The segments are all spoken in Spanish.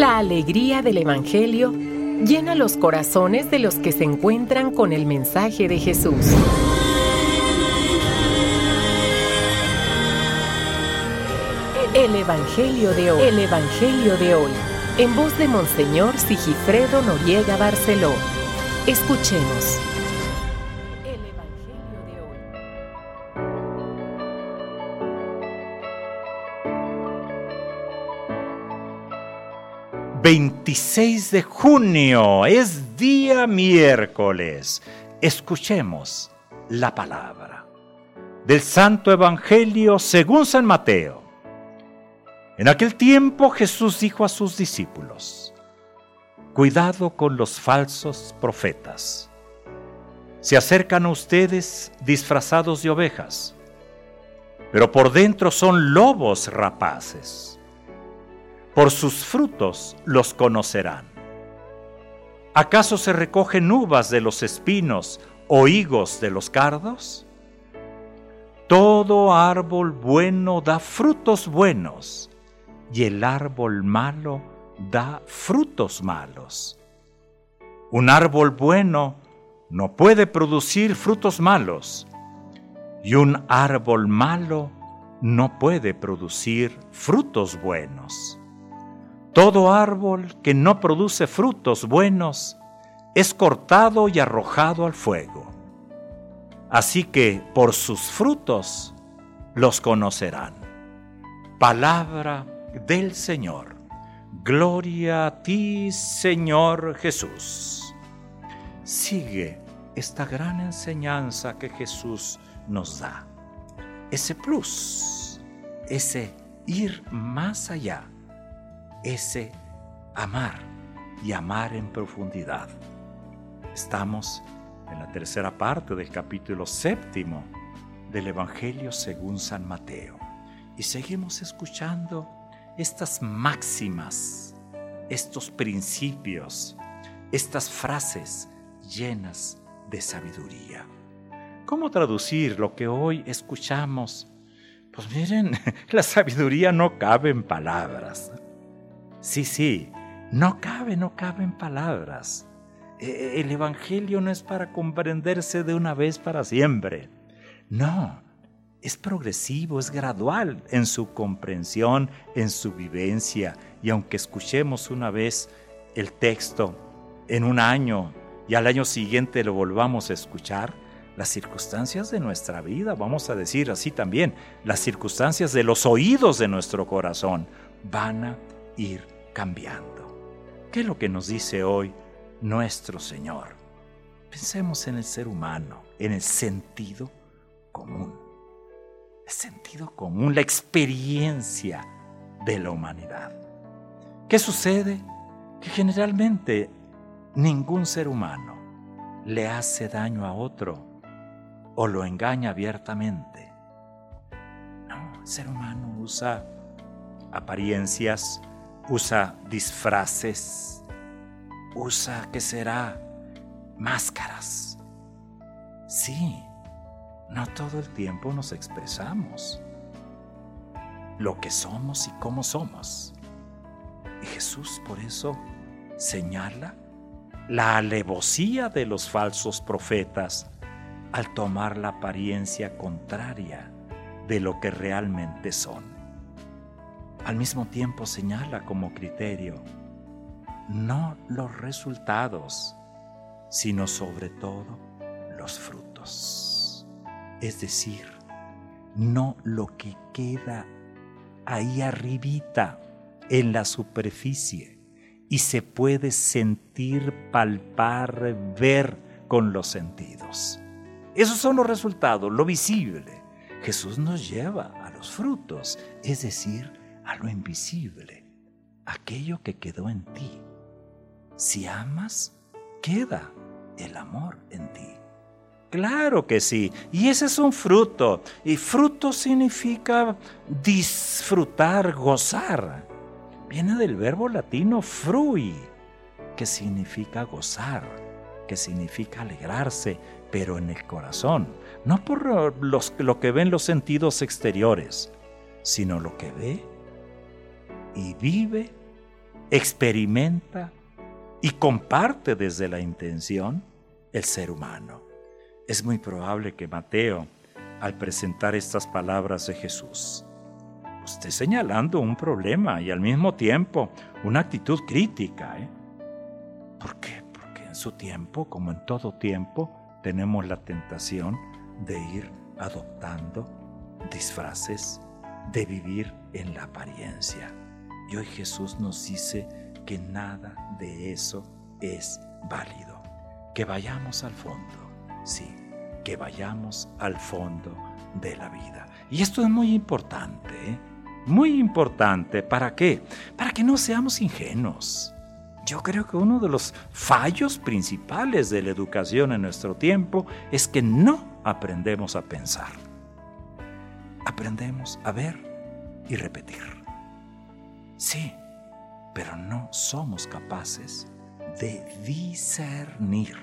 La alegría del Evangelio llena los corazones de los que se encuentran con el mensaje de Jesús. El Evangelio de hoy. El Evangelio de hoy. En voz de Monseñor Sigifredo Noriega Barceló. Escuchemos. El Evangelio de hoy. 26 de junio, es día miércoles. Escuchemos la palabra del Santo Evangelio según San Mateo. En aquel tiempo Jesús dijo a sus discípulos: cuidado con los falsos profetas. Se acercan a ustedes disfrazados de ovejas, pero por dentro son lobos rapaces. Por sus frutos los conocerán. ¿Acaso se recogen uvas de los espinos o higos de los cardos? Todo árbol bueno da frutos buenos, y el árbol malo da frutos malos. Un árbol bueno no puede producir frutos malos, y un árbol malo no puede producir frutos buenos. Todo árbol que no produce frutos buenos es cortado y arrojado al fuego. Así que por sus frutos los conocerán. Palabra del Señor. Gloria a ti, Señor Jesús. Sigue esta gran enseñanza que Jesús nos da. Ese plus, ese ir más allá. Ese amar y amar en profundidad. Estamos en la tercera parte del capítulo 7 del Evangelio según San Mateo y seguimos escuchando estas máximas, estos principios, estas frases llenas de sabiduría. ¿Cómo traducir lo que hoy escuchamos? Pues miren, la sabiduría no cabe en palabras. Sí, no cabe en palabras. El Evangelio no es para comprenderse de una vez para siempre. No, es progresivo, es gradual en su comprensión, en su vivencia. Y aunque escuchemos una vez el texto en un año y al año siguiente lo volvamos a escuchar, las circunstancias de nuestra vida, vamos a decir así también, las circunstancias de los oídos de nuestro corazón van a ir cambiando. ¿Qué es lo que nos dice hoy nuestro Señor? Pensemos en el ser humano, en el sentido común. El sentido común, la experiencia de la humanidad. ¿Qué sucede? Que generalmente ningún ser humano le hace daño a otro o lo engaña abiertamente. No, el ser humano usa apariencias, usa disfraces, usa, ¿qué será? Máscaras. Sí, no todo el tiempo nos expresamos lo que somos y cómo somos. Y Jesús por eso señala la alevosía de los falsos profetas al tomar la apariencia contraria de lo que realmente son. Al mismo tiempo señala como criterio no los resultados, sino sobre todo los frutos. Es decir, no lo que queda ahí arribita en la superficie y se puede sentir, palpar, ver con los sentidos. Esos son los resultados, lo visible. Jesús nos lleva a los frutos, es decir, a lo invisible, aquello que quedó en ti. Si amas, queda el amor en ti. Claro que sí, y ese es un fruto, y fruto significa disfrutar, gozar. Viene del verbo latino frui, que significa gozar, que significa alegrarse, pero en el corazón, no por lo que ven los sentidos exteriores, sino lo que ve y vive experimenta y comparte desde la intención el ser humano. Es muy probable que Mateo, al presentar estas palabras de Jesús, esté señalando un problema y al mismo tiempo una actitud crítica. ¿Por qué? Porque en su tiempo, como en todo tiempo, tenemos la tentación de ir adoptando disfraces, de vivir en la apariencia. Y hoy Jesús nos dice que nada de eso es válido. Que vayamos al fondo, sí, que vayamos al fondo de la vida. Y esto es muy importante, muy importante. ¿Para qué? Para que no seamos ingenuos. Yo creo que uno de los fallos principales de la educación en nuestro tiempo es que no aprendemos a pensar. Aprendemos a ver y repetir. Sí, pero no somos capaces de discernir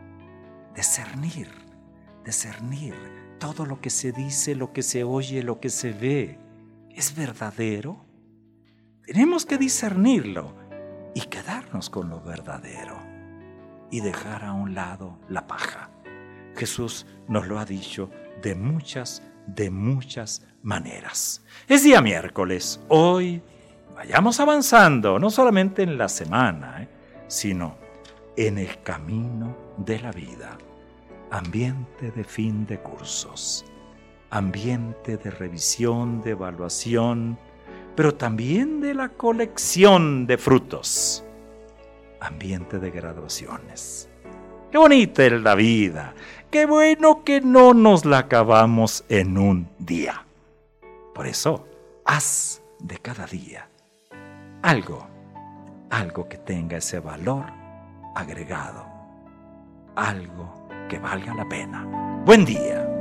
todo lo que se dice, lo que se oye, lo que se ve. ¿Es verdadero? Tenemos que discernirlo y quedarnos con lo verdadero y dejar a un lado la paja. Jesús nos lo ha dicho de muchas maneras. Es día miércoles. Hoy vayamos avanzando, no solamente en la semana, sino en el camino de la vida. Ambiente de fin de cursos, ambiente de revisión, de evaluación, pero también de la colección de frutos. Ambiente de graduaciones. Qué bonita es la vida. Qué bueno que no nos la acabamos en un día. Por eso, haz de cada día algo que tenga ese valor agregado, algo que valga la pena. Buen día.